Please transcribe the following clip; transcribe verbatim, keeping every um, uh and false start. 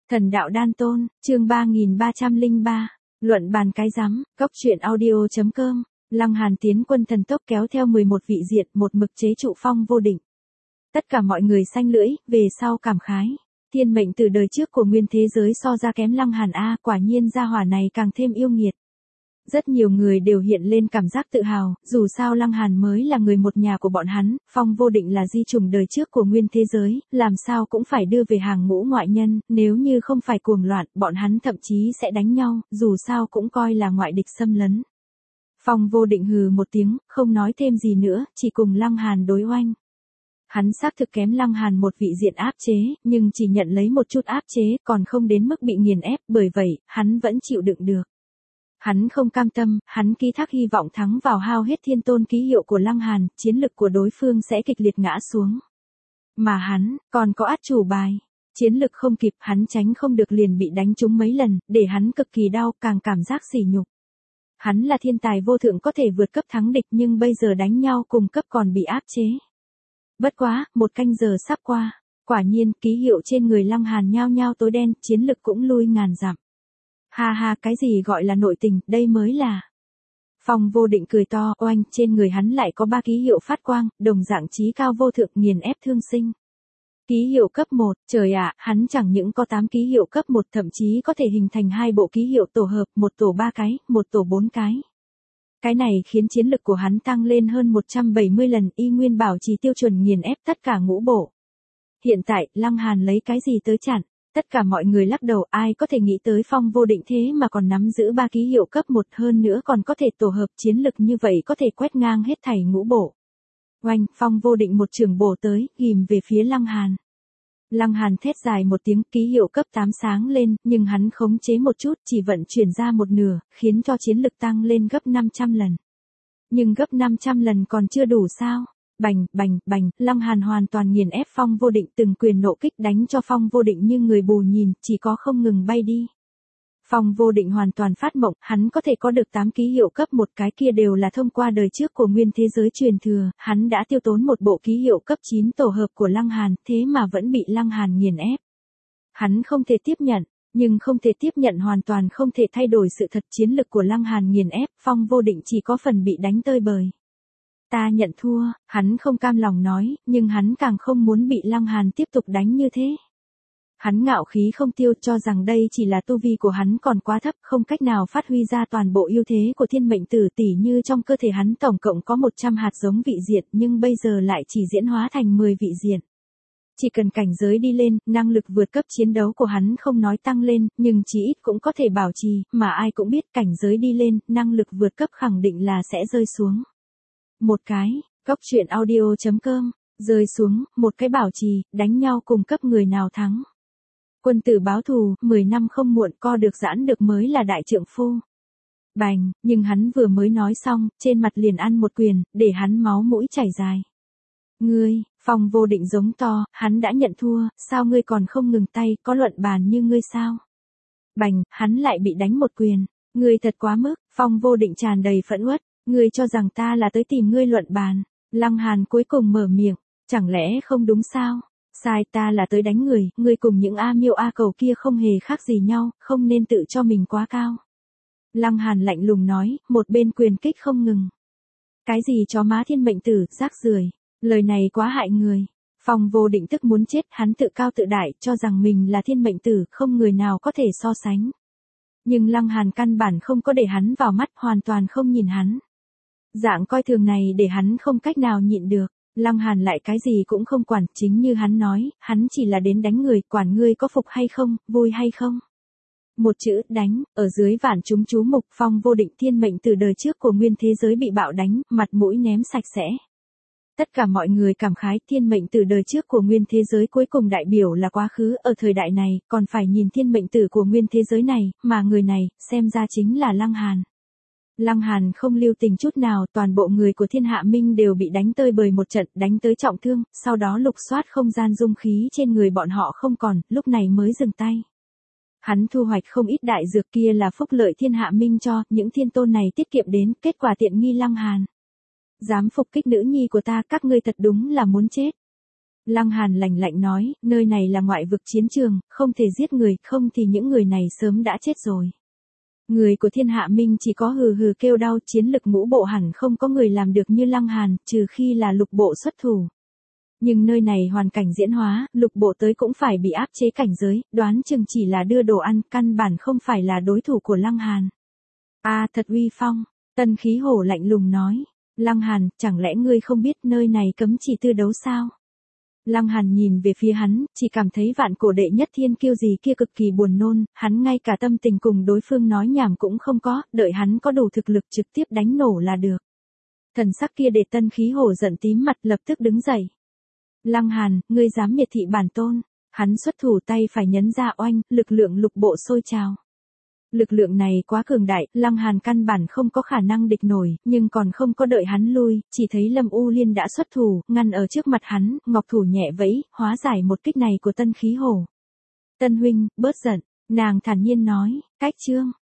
Thần đạo đan tôn, chương ba nghìn ba trăm lẻ ba, luận bàn cái rắm, cốc truyện audio.com, Lăng Hàn tiến quân thần tốc kéo theo mười một vị diện một mực chế trụ Phong Vô Định. Tất cả mọi người xanh lưỡi, về sau cảm khái. Thiên mệnh từ đời trước của nguyên thế giới so ra kém Lăng Hàn A, quả nhiên gia hỏa này càng thêm yêu nghiệt. Rất nhiều người đều hiện lên cảm giác tự hào, dù sao Lăng Hàn mới là người một nhà của bọn hắn, Phong Vô Định là di chủng đời trước của nguyên thế giới, làm sao cũng phải đưa về hàng ngũ ngoại nhân, nếu như không phải cuồng loạn, bọn hắn thậm chí sẽ đánh nhau, dù sao cũng coi là ngoại địch xâm lấn. Phong Vô Định hừ một tiếng, không nói thêm gì nữa, chỉ cùng Lăng Hàn đối oanh. Hắn xác thực kém Lăng Hàn một vị diện áp chế, nhưng chỉ nhận lấy một chút áp chế, còn không đến mức bị nghiền ép, bởi vậy, hắn vẫn chịu đựng được. Hắn không cam tâm, hắn ký thác hy vọng thắng vào hao hết thiên tôn ký hiệu của Lăng Hàn, chiến lực của đối phương sẽ kịch liệt ngã xuống. Mà hắn, còn có át chủ bài. Chiến lực không kịp, hắn tránh không được liền bị đánh trúng mấy lần, để hắn cực kỳ đau, càng cảm giác sỉ nhục. Hắn là thiên tài vô thượng có thể vượt cấp thắng địch nhưng bây giờ đánh nhau cùng cấp còn bị áp chế. Bất quá, một canh giờ sắp qua, quả nhiên ký hiệu trên người Lăng Hàn nhao nhao tối đen, chiến lực cũng lui ngàn dặm. Ha ha, cái gì gọi là nội tình, đây mới là. Phong Vô Định cười to, oanh, trên người hắn lại có ba ký hiệu phát quang, đồng dạng chí cao vô thượng nghiền ép thương sinh. Ký hiệu cấp một, trời ạ, hắn chẳng những có tám ký hiệu cấp một thậm chí có thể hình thành hai bộ ký hiệu tổ hợp, một tổ ba cái, một tổ bốn cái. Cái này khiến chiến lực của hắn tăng lên hơn một trăm bảy mươi lần, y nguyên bảo trì tiêu chuẩn nghiền ép tất cả ngũ bộ. Hiện tại, Lăng Hàn lấy cái gì tới chặn? Tất cả mọi người lắc đầu, ai có thể nghĩ tới Phong Vô Định thế mà còn nắm giữ ba ký hiệu cấp một, hơn nữa còn có thể tổ hợp chiến lực như vậy có thể quét ngang hết thảy ngũ bộ. Oanh, Phong Vô Định một trường bổ tới, ghim về phía Lăng Hàn. Lăng Hàn thét dài một tiếng, ký hiệu cấp tám sáng lên, nhưng hắn khống chế một chút, chỉ vận chuyển ra một nửa, khiến cho chiến lực tăng lên gấp năm trăm lần. Nhưng gấp năm trăm lần còn chưa đủ sao? Bành, bành, bành, Lăng Hàn hoàn toàn nghiền ép Phong Vô Định, từng quyền nộ kích đánh cho Phong Vô Định như người bù nhìn, chỉ có không ngừng bay đi. Phong Vô Định hoàn toàn phát mộng, hắn có thể có được tám ký hiệu cấp một, cái kia đều là thông qua đời trước của nguyên thế giới truyền thừa, hắn đã tiêu tốn một bộ ký hiệu cấp chín tổ hợp của Lăng Hàn, thế mà vẫn bị Lăng Hàn nghiền ép. Hắn không thể tiếp nhận, nhưng không thể tiếp nhận hoàn toàn không thể thay đổi sự thật, chiến lực của Lăng Hàn nghiền ép, Phong Vô Định chỉ có phần bị đánh tơi bời. Ta nhận thua, hắn không cam lòng nói, nhưng hắn càng không muốn bị Lăng Hàn tiếp tục đánh như thế. Hắn ngạo khí không tiêu, cho rằng đây chỉ là tu vi của hắn còn quá thấp, không cách nào phát huy ra toàn bộ ưu thế của thiên mệnh tử, tỉ như trong cơ thể hắn tổng cộng có một trăm hạt giống vị diện, nhưng bây giờ lại chỉ diễn hóa thành mười vị diện. Chỉ cần cảnh giới đi lên, năng lực vượt cấp chiến đấu của hắn không nói tăng lên, nhưng chí ít cũng có thể bảo trì, mà ai cũng biết cảnh giới đi lên, năng lực vượt cấp khẳng định là sẽ rơi xuống. Một cái, cốc truyện audio.com, rơi xuống, một cái bảo trì, đánh nhau cùng cấp người nào thắng. Quân tử báo thù, mười năm không muộn, co được giãn được mới là đại trượng phu. Bành, nhưng hắn vừa mới nói xong, trên mặt liền ăn một quyền, để hắn máu mũi chảy dài. Ngươi, Phong Vô Định giống to, hắn đã nhận thua, sao ngươi còn không ngừng tay, có luận bàn như ngươi sao? Bành, hắn lại bị đánh một quyền, ngươi thật quá mức, Phong Vô Định tràn đầy phẫn uất, ngươi cho rằng ta là tới tìm ngươi luận bàn. Lăng Hàn cuối cùng mở miệng, chẳng lẽ không đúng sao? Sai, ta là tới đánh người, ngươi cùng những A miêu A cầu kia không hề khác gì nhau, không nên tự cho mình quá cao. Lăng Hàn lạnh lùng nói, một bên quyền kích không ngừng. Cái gì chó má thiên mệnh tử, rác rưởi, lời này quá hại người. Phong Vô Định tức muốn chết, hắn tự cao tự đại, cho rằng mình là thiên mệnh tử, không người nào có thể so sánh. Nhưng Lăng Hàn căn bản không có để hắn vào mắt, hoàn toàn không nhìn hắn. Dạng coi thường này để hắn không cách nào nhịn được. Lăng Hàn lại cái gì cũng không quản, chính như hắn nói, hắn chỉ là đến đánh người, quản ngươi có phục hay không, vui hay không. Một chữ, đánh, ở dưới vạn chúng chú mục, Phong Vô Định thiên mệnh từ đời trước của nguyên thế giới bị bạo đánh, mặt mũi ném sạch sẽ. Tất cả mọi người cảm khái, thiên mệnh từ đời trước của nguyên thế giới cuối cùng đại biểu là quá khứ, ở thời đại này, còn phải nhìn thiên mệnh tử của nguyên thế giới này, mà người này, xem ra chính là Lăng Hàn. Lăng Hàn không lưu tình chút nào, toàn bộ người của Thiên Hạ Minh đều bị đánh tơi bời một trận, đánh tới trọng thương, sau đó lục soát không gian dung khí trên người bọn họ không còn, lúc này mới dừng tay. Hắn thu hoạch không ít đại dược, kia là phúc lợi Thiên Hạ Minh cho, những thiên tôn này tiết kiệm đến, kết quả tiện nghi Lăng Hàn. Dám phục kích nữ nhi của ta, các ngươi thật đúng là muốn chết. Lăng Hàn lạnh lạnh nói, nơi này là ngoại vực chiến trường, không thể giết người, không thì những người này sớm đã chết rồi. Người của Thiên Hạ Minh chỉ có hừ hừ kêu đau, chiến lực ngũ bộ hẳn không có người làm được như Lăng Hàn, trừ khi là lục bộ xuất thủ. Nhưng nơi này hoàn cảnh diễn hóa, lục bộ tới cũng phải bị áp chế cảnh giới, đoán chừng chỉ là đưa đồ ăn, căn bản không phải là đối thủ của Lăng Hàn. A thật uy phong, Tân Khí Hổ lạnh lùng nói. Lăng Hàn, chẳng lẽ ngươi không biết nơi này cấm chỉ tư đấu sao? Lăng Hàn nhìn về phía hắn, chỉ cảm thấy vạn cổ đệ nhất thiên kiêu gì kia cực kỳ buồn nôn, hắn ngay cả tâm tình cùng đối phương nói nhảm cũng không có, đợi hắn có đủ thực lực trực tiếp đánh nổ là được. Thần sắc kia để Tân Khí Hổ giận tím mặt lập tức đứng dậy. Lăng Hàn, ngươi dám miệt thị bản tôn, hắn xuất thủ tay phải nhấn ra oanh, lực lượng lục bộ sôi trào. Lực lượng này quá cường đại, Lăng Hàn căn bản không có khả năng địch nổi, nhưng còn không có đợi hắn lui, chỉ thấy Lâm U Liên đã xuất thủ, ngăn ở trước mặt hắn, ngọc thủ nhẹ vẫy, hóa giải một kích này của Tân Khí Hổ. Tân huynh, bớt giận, nàng thản nhiên nói, cách chương.